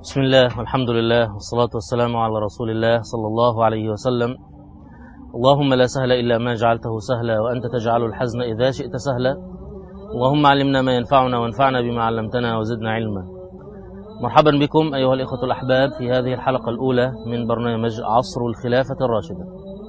بسم الله والحمد لله والصلاة والسلام على رسول الله صلى الله عليه وسلم. اللهم لا سهل إلا ما جعلته سهلا وأنت تجعل الحزن إذا شئت سهلا. اللهم علمنا ما ينفعنا وانفعنا بما علمتنا وزدنا علما. مرحبا بكم أيها الإخوة الأحباب في هذه الحلقة الأولى من برنامج عصر الخلافة الراشدة.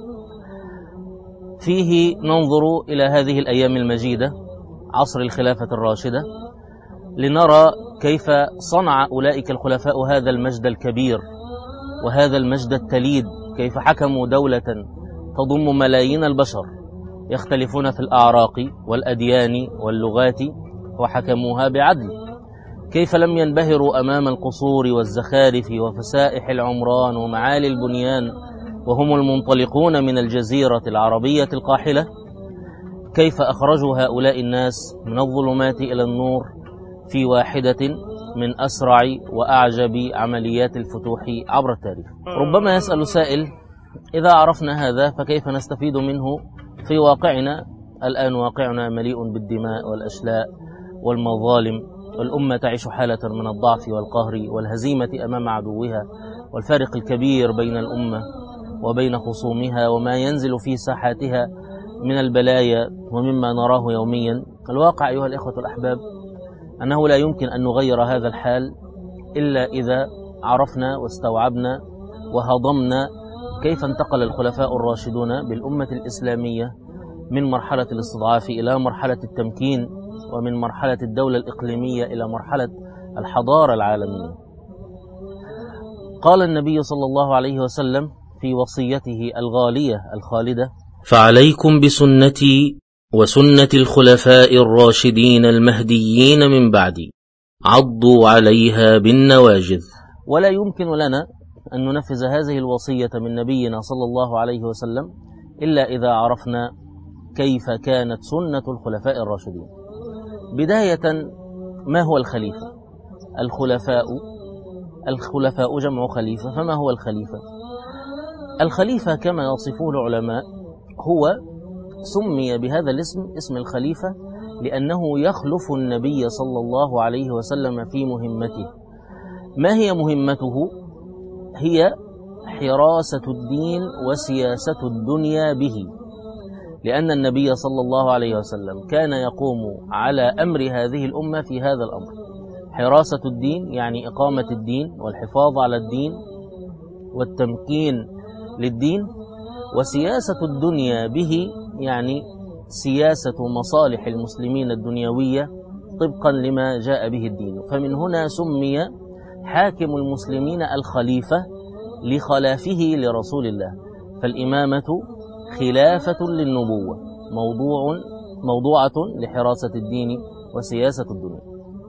فيه ننظر إلى هذه الأيام المجيدة عصر الخلافة الراشدة لنرى كيف صنع أولئك الخلفاء هذا المجد الكبير وهذا المجد التليد، كيف حكموا دولة تضم ملايين البشر يختلفون في الأعراق والأديان واللغات وحكموها بعدل، كيف لم ينبهروا أمام القصور والزخارف وفسائح العمران ومعالي البنيان وهم المنطلقون من الجزيرة العربية القاحلة، كيف أخرجوا هؤلاء الناس من الظلمات إلى النور في واحدة من أسرع وأعجب عمليات الفتوح عبر التاريخ. ربما يسأل سائل: إذا عرفنا هذا فكيف نستفيد منه في واقعنا؟ الآن واقعنا مليء بالدماء والأشلاء والمظالم، والأمة تعيش حالة من الضعف والقهر والهزيمة أمام عدوها، والفارق الكبير بين الأمة وبين خصومها وما ينزل في ساحاتها من البلايا ومما نراه يوميا. الواقع أيها الإخوة الأحباب أنه لا يمكن أن نغير هذا الحال إلا إذا عرفنا واستوعبنا وهضمنا كيف انتقل الخلفاء الراشدون بالأمة الإسلامية من مرحلة الاستضعاف إلى مرحلة التمكين، ومن مرحلة الدولة الإقليمية إلى مرحلة الحضارة العالمية. قال النبي صلى الله عليه وسلم في وصيته الغالية الخالدة: فعليكم بسنتي وسنة الخلفاء الراشدين المهديين من بعدي، عضوا عليها بالنواجذ. ولا يمكن لنا أن ننفذ هذه الوصية من نبينا صلى الله عليه وسلم إلا إذا عرفنا كيف كانت سنة الخلفاء الراشدين. بداية، ما هو الخليفة؟ الخلفاء جمع خليفة. فما هو الخليفة؟ الخليفة كما يصفه العلماء هو سمي بهذا الاسم، اسم الخليفة، لأنه يخلف النبي صلى الله عليه وسلم في مهمته. ما هي مهمته؟ هي حراسة الدين وسياسة الدنيا به، لأن النبي صلى الله عليه وسلم كان يقوم على أمر هذه الأمة في هذا الأمر. حراسة الدين يعني إقامة الدين والحفاظ على الدين والتمكين للدين، وسياسة الدنيا به يعني سياسة مصالح المسلمين الدنيوية طبقا لما جاء به الدين. فمن هنا سمي حاكم المسلمين الخليفة لخلافه لرسول الله. فالإمامة خلافة للنبوة، موضوعة لحراسة الدين وسياسة الدنيا.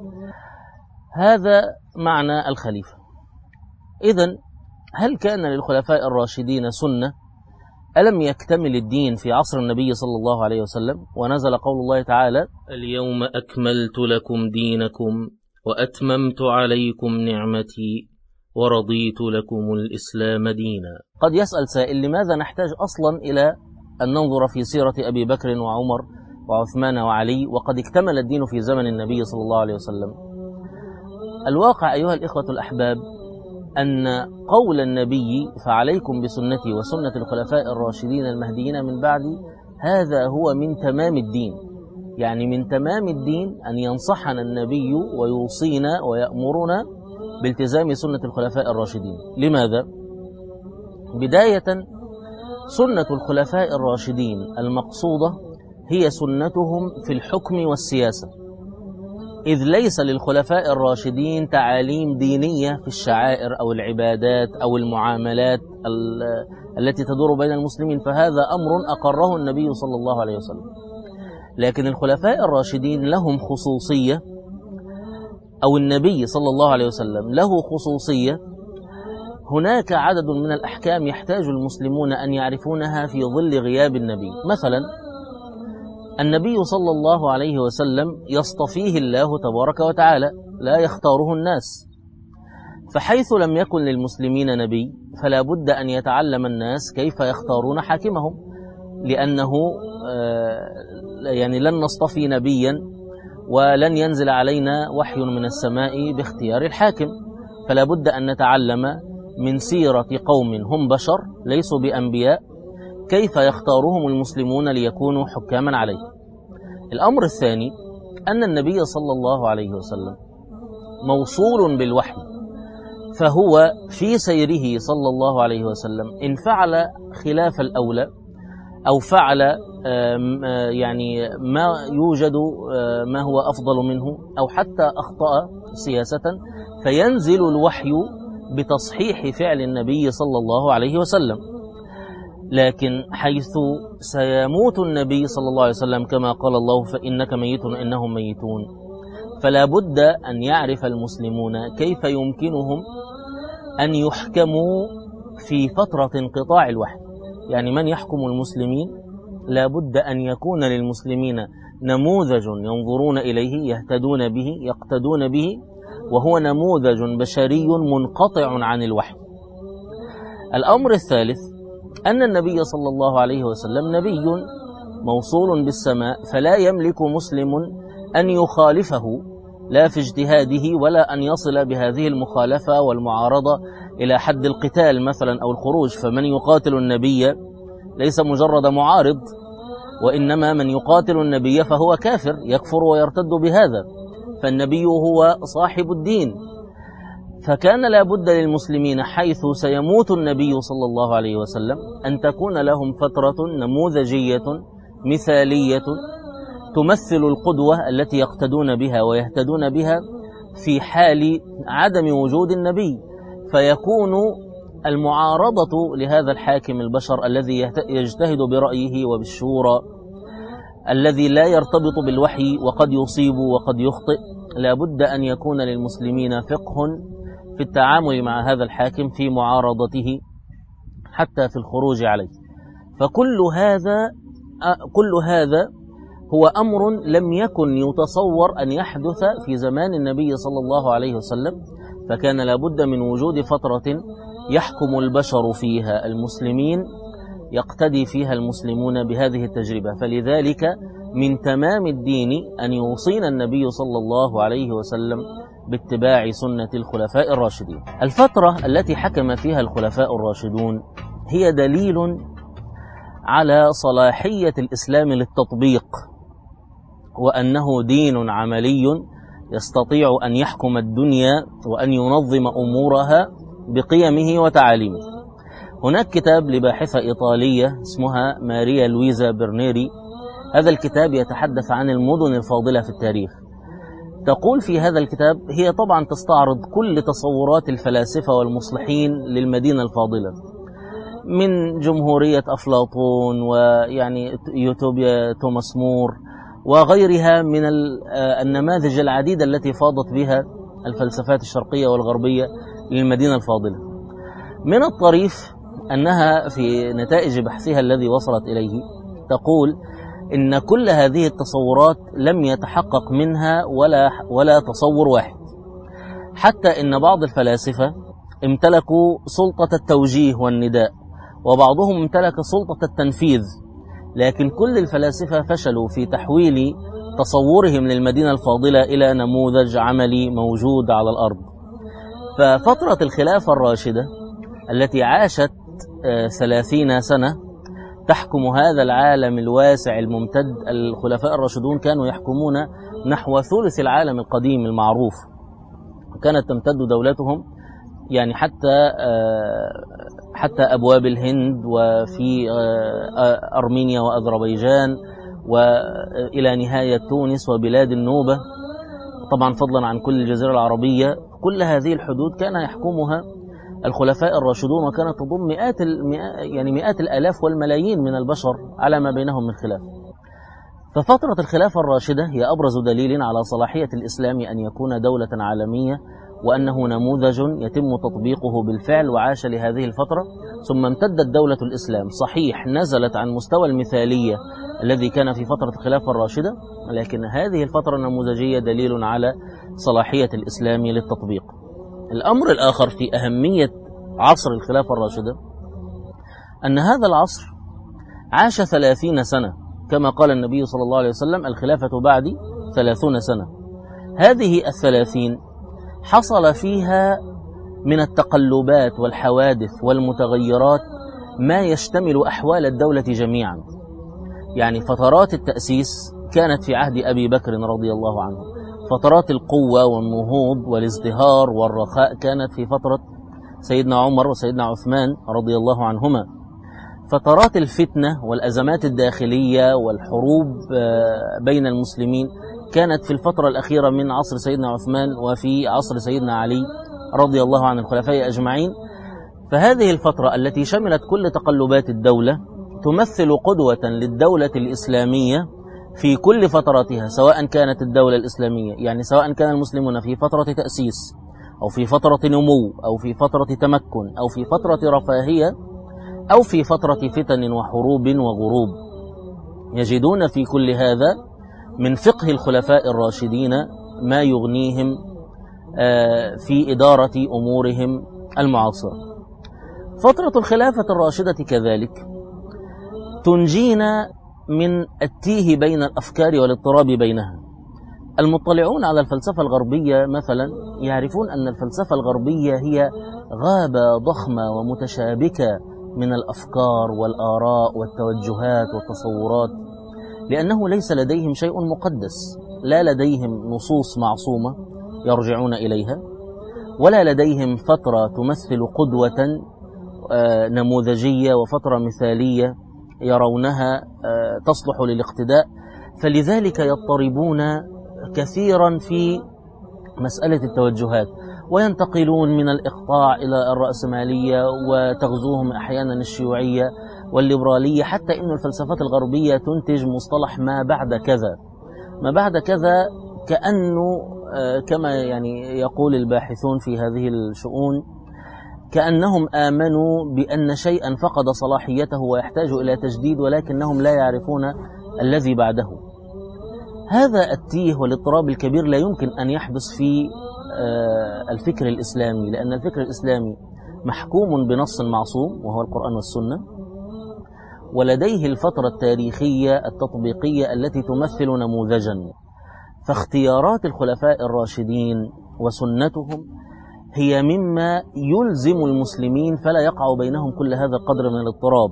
هذا معنى الخليفة. إذن هل كان للخلفاء الراشدين سنة؟ ألم يكتمل الدين في عصر النبي صلى الله عليه وسلم ونزل قول الله تعالى: اليوم أكملت لكم دينكم وأتممت عليكم نعمتي ورضيت لكم الإسلام دينا؟ قد يسأل سائل: لماذا نحتاج أصلا إلى أن ننظر في سيرة أبي بكر وعمر وعثمان وعلي وقد اكتمل الدين في زمن النبي صلى الله عليه وسلم؟ الواقع أيها الإخوة الأحباب أن قول النبي فعليكم بسنتي وسنة الخلفاء الراشدين المهديين من بعدي هذا هو من تمام الدين. يعني من تمام الدين أن ينصحنا النبي ويوصينا ويأمرنا بالتزام سنة الخلفاء الراشدين. لماذا؟ بداية، سنة الخلفاء الراشدين المقصودة هي سنتهم في الحكم والسياسة، إذ ليس للخلفاء الراشدين تعاليم دينية في الشعائر أو العبادات أو المعاملات التي تدور بين المسلمين، فهذا أمر أقره النبي صلى الله عليه وسلم. لكن الخلفاء الراشدين لهم خصوصية، أو النبي صلى الله عليه وسلم له خصوصية. هناك عدد من الأحكام يحتاج المسلمون أن يعرفونها في ظل غياب النبي. مثلا النبي صلى الله عليه وسلم يصطفيه الله تبارك وتعالى، لا يختاره الناس. فحيث لم يكن للمسلمين نبي فلا بد أن يتعلم الناس كيف يختارون حاكمهم، لأنه يعني لن نصطفي نبيا ولن ينزل علينا وحي من السماء باختيار الحاكم، فلا بد أن نتعلم من سيرة قوم هم بشر ليسوا بأنبياء كيف يختارهم المسلمون ليكونوا حكاما عليه. الأمر الثاني أن النبي صلى الله عليه وسلم موصول بالوحي، فهو في سيره صلى الله عليه وسلم إن فعل خلاف الأولى أو فعل يعني ما يوجد ما هو أفضل منه أو حتى أخطأ سياسة، فينزل الوحي بتصحيح فعل النبي صلى الله عليه وسلم. لكن حيث سيموت النبي صلى الله عليه وسلم كما قال الله فإنك ميت وإنهم ميتون، فلا بد أن يعرف المسلمون كيف يمكنهم أن يحكموا في فترة انقطاع الوحي. يعني من يحكم المسلمين لا بد أن يكون للمسلمين نموذج ينظرون إليه يهتدون به يقتدون به، وهو نموذج بشري منقطع عن الوحي. الأمر الثالث أن النبي صلى الله عليه وسلم نبي موصول بالسماء، فلا يملك مسلم أن يخالفه لا في اجتهاده ولا أن يصل بهذه المخالفة والمعارضة إلى حد القتال مثلا أو الخروج. فمن يقاتل النبي ليس مجرد معارض، وإنما من يقاتل النبي فهو كافر يكفر ويرتد بهذا، فالنبي هو صاحب الدين. فكان لا بد للمسلمين حيث سيموت النبي صلى الله عليه وسلم أن تكون لهم فترة نموذجية مثالية تمثل القدوة التي يقتدون بها ويهتدون بها في حال عدم وجود النبي، فيكون المعارضة لهذا الحاكم البشر الذي يجتهد برأيه وبالشورى الذي لا يرتبط بالوحي وقد يصيب وقد يخطئ، لا بد أن يكون للمسلمين فقه في التعامل مع هذا الحاكم في معارضته حتى في الخروج عليه. فكل هذا هو أمر لم يكن يتصور أن يحدث في زمان النبي صلى الله عليه وسلم، فكان لابد من وجود فترة يحكم البشر فيها المسلمين يقتدي فيها المسلمون بهذه التجربة. فلذلك من تمام الدين أن يوصينا النبي صلى الله عليه وسلم باتباع سنة الخلفاء الراشدين. الفترة التي حكم فيها الخلفاء الراشدون هي دليل على صلاحية الإسلام للتطبيق، وأنه دين عملي يستطيع أن يحكم الدنيا وأن ينظم أمورها بقيمه وتعاليمه. هناك كتاب لباحثة إيطالية اسمها ماريا لويزا برنيري، هذا الكتاب يتحدث عن المدن الفاضلة في التاريخ. تقول في هذا الكتاب، هي طبعا تستعرض كل تصورات الفلاسفة والمصلحين للمدينة الفاضلة، من جمهورية أفلاطون ويعني يوتوبيا توماس مور وغيرها من النماذج العديدة التي فاضت بها الفلسفات الشرقية والغربية للمدينة الفاضلة. من الطريف أنها في نتائج بحثها الذي وصلت إليه تقول إن كل هذه التصورات لم يتحقق منها ولا تصور واحد، حتى إن بعض الفلاسفة امتلكوا سلطة التوجيه والنداء، وبعضهم امتلك سلطة التنفيذ، لكن كل الفلاسفة فشلوا في تحويل تصورهم للمدينة الفاضلة إلى نموذج عملي موجود على الأرض. ففترة الخلافة الراشدة التي عاشت 30 سنة تحكم هذا العالم الواسع الممتد، الخلفاء الراشدون كانوا يحكمون نحو ثلث العالم القديم المعروف، كانت تمتد دولتهم يعني حتى أبواب الهند وفي أرمينيا وأذربيجان وإلى نهاية تونس وبلاد النوبة، طبعا فضلا عن كل الجزيرة العربية. كل هذه الحدود كان يحكمها الخلفاء الراشدون، وكانت تضم مئات الآلاف والملايين من البشر على ما بينهم من خلاف. ففترة الخلافة الراشدة هي أبرز دليل على صلاحية الإسلام أن يكون دولة عالمية، وأنه نموذج يتم تطبيقه بالفعل، وعاش لهذه الفترة. ثم امتدت دولة الإسلام، صحيح نزلت عن مستوى المثالية الذي كان في فترة الخلافة الراشدة، لكن هذه الفترة النموذجية دليل على صلاحية الإسلام للتطبيق. الأمر الآخر في أهمية عصر الخلافة الراشدة أن هذا العصر عاش 30 سنة، كما قال النبي صلى الله عليه وسلم: الخلافة بعدي 30 سنة. هذه 30 حصل فيها من التقلبات والحوادث والمتغيرات ما يشتمل أحوال الدولة جميعا. يعني فترات التأسيس كانت في عهد أبي بكر رضي الله عنه، فترات القوة والنهوض والازدهار والرخاء كانت في فترة سيدنا عمر وسيدنا عثمان رضي الله عنهما. فترات الفتنة والأزمات الداخلية والحروب بين المسلمين كانت في الفترة الأخيرة من عصر سيدنا عثمان وفي عصر سيدنا علي رضي الله عن الخلفاء أجمعين. فهذه الفترة التي شملت كل تقلبات الدولة تمثل قدوة للدولة الإسلامية في كل فتراتها، سواء كانت الدولة الإسلامية يعني سواء كان المسلمون في فترة تأسيس أو في فترة نمو أو في فترة تمكن أو في فترة رفاهية أو في فترة فتن وحروب وغروب، يجدون في كل هذا من فقه الخلفاء الراشدين ما يغنيهم في إدارة أمورهم المعاصرة. فترة الخلافة الراشدة كذلك تنجينا من التيه بين الأفكار والاضطراب بينها. المطلعون على الفلسفة الغربية مثلا يعرفون أن الفلسفة الغربية هي غابة ضخمة ومتشابكة من الأفكار والآراء والتوجهات والتصورات، لأنه ليس لديهم شيء مقدس، لا لديهم نصوص معصومة يرجعون إليها، ولا لديهم فترة تمثل قدوة نموذجية وفترة مثالية يرونها تصلح للاقتداء. فلذلك يضطربون كثيرا في مسألة التوجهات، وينتقلون من الإقطاع إلى الرأسمالية، وتغزوهم أحيانا الشيوعية والليبرالية، حتى إن الفلسفات الغربية تنتج مصطلح ما بعد كذا. ما بعد كذا كأنه كما يعني يقول الباحثون في هذه الشؤون كأنهم آمنوا بأن شيئا فقد صلاحيته ويحتاج إلى تجديد، ولكنهم لا يعرفون الذي بعده. هذا التيه والاضطراب الكبير لا يمكن أن يحدث في الفكر الإسلامي، لأن الفكر الإسلامي محكوم بنص معصوم وهو القرآن والسنة، ولديه الفترة التاريخية التطبيقية التي تمثل نموذجا. فاختيارات الخلفاء الراشدين وسنتهم هي مما يلزم المسلمين فلا يقع بينهم كل هذا القدر من الاضطراب.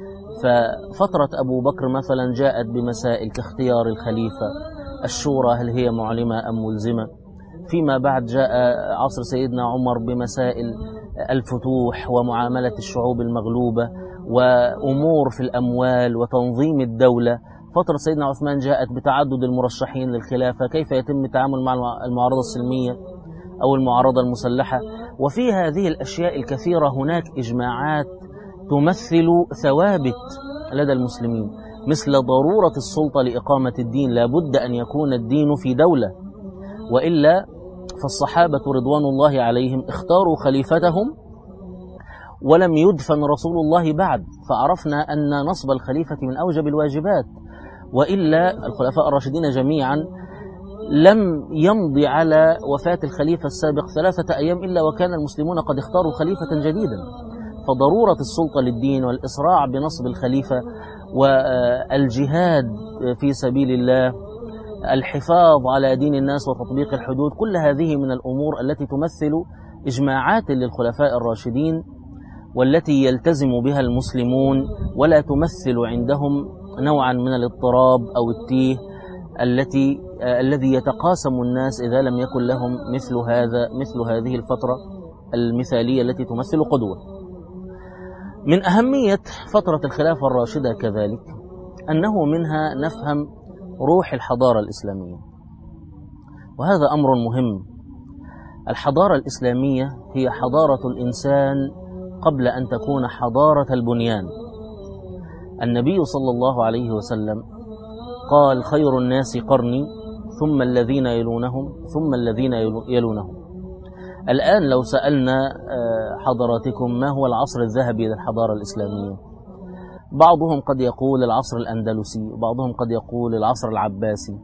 ففترة أبو بكر مثلا جاءت بمسائل كاختيار الخليفة، الشورى هل هي معلمة أم ملزمة. فيما بعد جاء عصر سيدنا عمر بمسائل الفتوح ومعاملة الشعوب المغلوبة وأمور في الأموال وتنظيم الدولة. فترة سيدنا عثمان جاءت بتعدد المرشحين للخلافة، كيف يتم التعامل مع المعارضة السلمية أو المعارضة المسلحة. وفي هذه الأشياء الكثيرة هناك إجماعات تمثل ثوابت لدى المسلمين، مثل ضرورة السلطة لإقامة الدين، لا بد أن يكون الدين في دولة، وإلا فالصحابة رضوان الله عليهم اختاروا خليفتهم ولم يدفن رسول الله بعد، فعرفنا أن نصب الخليفة من أوجب الواجبات، وإلا الخلفاء الراشدين جميعا لم يمضي على وفاة الخليفة السابق 3 أيام إلا وكان المسلمون قد اختاروا خليفة جديدا. فضرورة السلطة للدين والإسراع بنصب الخليفة والجهاد في سبيل الله، الحفاظ على دين الناس وتطبيق الحدود، كل هذه من الأمور التي تمثل إجماعات للخلفاء الراشدين والتي يلتزم بها المسلمون، ولا تمثل عندهم نوعا من الاضطراب أو التيه الذي يتقاسم الناس إذا لم يكن لهم مثل هذه الفترة المثالية التي تمثل قدوة. من أهمية فترة الخلافة الراشدة كذلك أنه منها نفهم روح الحضارة الإسلامية، وهذا أمر مهم. الحضارة الإسلامية هي حضارة الإنسان قبل أن تكون حضارة البنيان. النبي صلى الله عليه وسلم قال: خير الناس قرني ثم الذين يلونهم ثم الذين يلونهم. الآن لو سألنا حضراتكم ما هو العصر الذهبي للحضارة الإسلامية، بعضهم قد يقول العصر الأندلسي، بعضهم قد يقول العصر العباسي،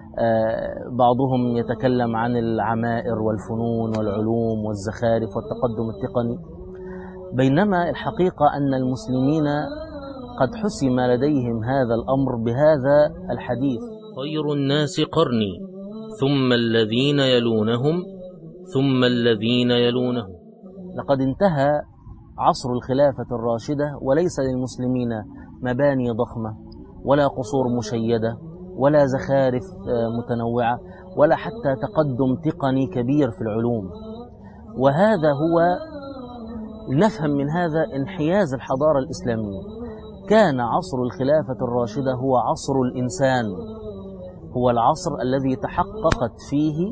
بعضهم يتكلم عن العمائر والفنون والعلوم والزخارف والتقدم التقني، بينما الحقيقة أن المسلمين قد حسم لديهم هذا الأمر بهذا الحديث: خير الناس قرني ثم الذين يلونهم ثم الذين يلونهم. لقد انتهى عصر الخلافة الراشدة وليس للمسلمين مباني ضخمة ولا قصور مشيدة ولا زخارف متنوعة ولا حتى تقدم تقني كبير في العلوم. وهذا هو نفهم من هذا انحياز الحضارة الإسلامية. كان عصر الخلافة الراشدة هو عصر الإنسان، هو العصر الذي تحققت فيه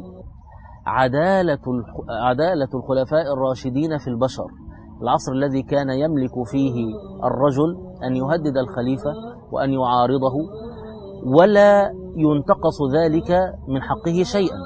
عدالة الخلفاء الراشدين في البشر، العصر الذي كان يملك فيه الرجل أن يهدد الخليفة وأن يعارضه ولا ينتقص ذلك من حقه شيئا،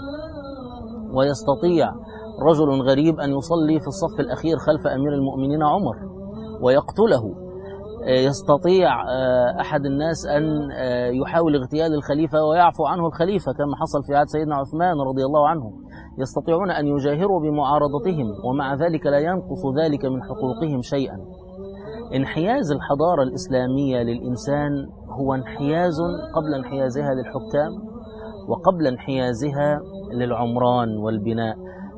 ويستطيع رجل غريب أن يصلي في الصف الأخير خلف أمير المؤمنين عمر ويقتله. يستطيع أحد الناس أن يحاول اغتيال الخليفة ويعفو عنه الخليفة كما حصل في عهد سيدنا عثمان رضي الله عنه. يستطيعون أن يجاهروا بمعارضتهم ومع ذلك لا ينقص ذلك من حقوقهم شيئا. انحياز الحضارة الإسلامية للإنسان هو انحياز قبل انحيازها للحكام وقبل انحيازها للعمران والبناء.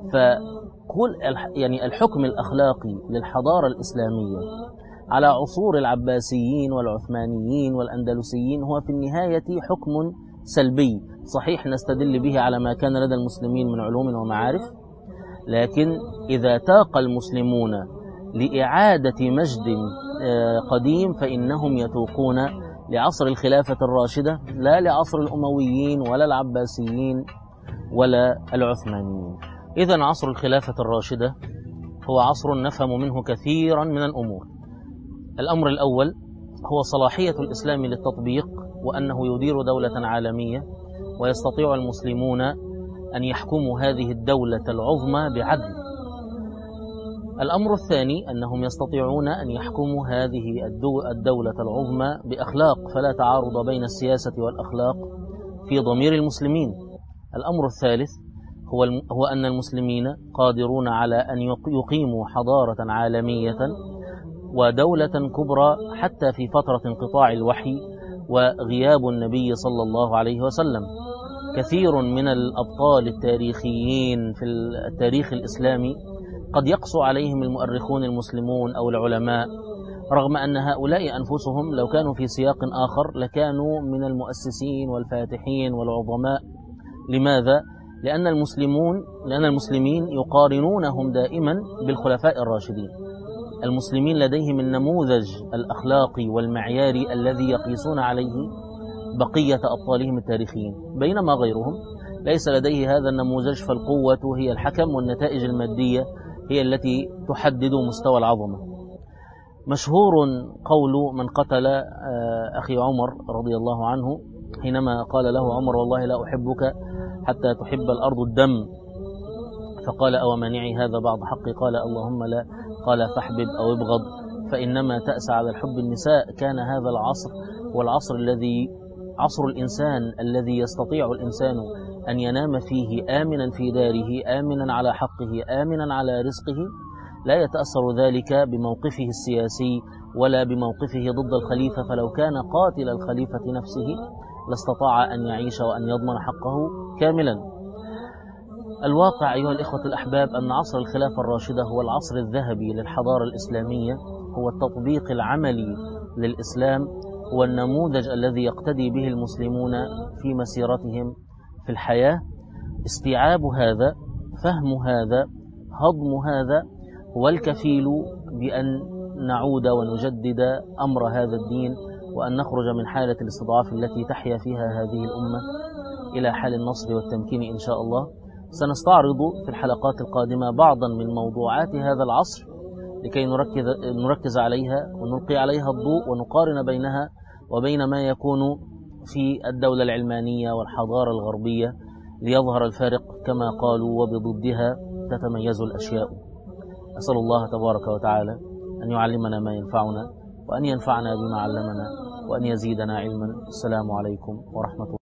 فكل يعني الحكم الأخلاقي للحضارة الإسلامية على عصور العباسيين والعثمانيين والأندلسيين هو في النهاية حكم سلبي، صحيح نستدل به على ما كان لدى المسلمين من علوم ومعارف، لكن إذا تاق المسلمون لإعادة مجد قديم فإنهم يتوقون لعصر الخلافة الراشدة لا لعصر الأمويين ولا العباسيين ولا العثمانيين. إذن عصر الخلافة الراشدة هو عصر نفهم منه كثيرا من الأمور. الأمر الأول هو صلاحية الإسلام للتطبيق، وأنه يدير دولة عالمية ويستطيع المسلمون أن يحكموا هذه الدولة العظمى بعدل. الأمر الثاني أنهم يستطيعون أن يحكموا هذه الدولة العظمى بأخلاق، فلا تعارض بين السياسة والأخلاق في ضمير المسلمين. الأمر الثالث هو أن المسلمين قادرون على أن يقيموا حضارة عالمية ودولة كبرى حتى في فترة انقطاع الوحي وغياب النبي صلى الله عليه وسلم. كثير من الأبطال التاريخيين في التاريخ الإسلامي قد يقسو عليهم المؤرخون المسلمون أو العلماء، رغم أن هؤلاء أنفسهم لو كانوا في سياق آخر لكانوا من المؤسسين والفاتحين والعظماء. لماذا؟ لأن المسلمين يقارنونهم دائما بالخلفاء الراشدين. المسلمين لديهم النموذج الأخلاقي والمعياري الذي يقيسون عليه بقية أبطالهم التاريخيين، بينما غيرهم ليس لديه هذا النموذج، فالقوة هي الحكم والنتائج المادية هي التي تحدد مستوى العظمة. مشهور قول من قتل أخي عمر رضي الله عنه حينما قال له عمر: والله لا أحبك حتى تحب الأرض الدم، فقال: أو منعي هذا بعض حقي؟ قال: اللهم لا. قال: فاحبب أو ابغض، فإنما تأسى على الحب النساء. كان هذا العصر هو العصر عصر الإنسان الذي يستطيع الإنسان أن ينام فيه آمنا في داره، آمنا على حقه، آمنا على رزقه، لا يتأثر ذلك بموقفه السياسي ولا بموقفه ضد الخليفة، فلو كان قاتل الخليفة نفسه لاستطاع أن يعيش وأن يضمن حقه كاملا. الواقع أيها الإخوة الأحباب أن عصر الخلافة الراشدة هو العصر الذهبي للحضارة الإسلامية، هو التطبيق العملي للإسلام، هو النموذج الذي يقتدي به المسلمون في مسيرتهم في الحياة. استيعاب هذا، فهم هذا، هضم هذا هو الكفيل بأن نعود ونجدد أمر هذا الدين، وأن نخرج من حالة الاستضعاف التي تحيا فيها هذه الأمة إلى حال النصر والتمكين إن شاء الله. سنستعرض في الحلقات القادمة بعضا من موضوعات هذا العصر لكي نركز عليها ونلقي عليها الضوء ونقارن بينها وبين ما يكون في الدولة العلمانية والحضارة الغربية ليظهر الفارق كما قالوا: وبضدها تتميز الأشياء. أسأل الله تبارك وتعالى أن يعلمنا ما ينفعنا وأن ينفعنا بما علمنا وأن يزيدنا علما. السلام عليكم ورحمة الله.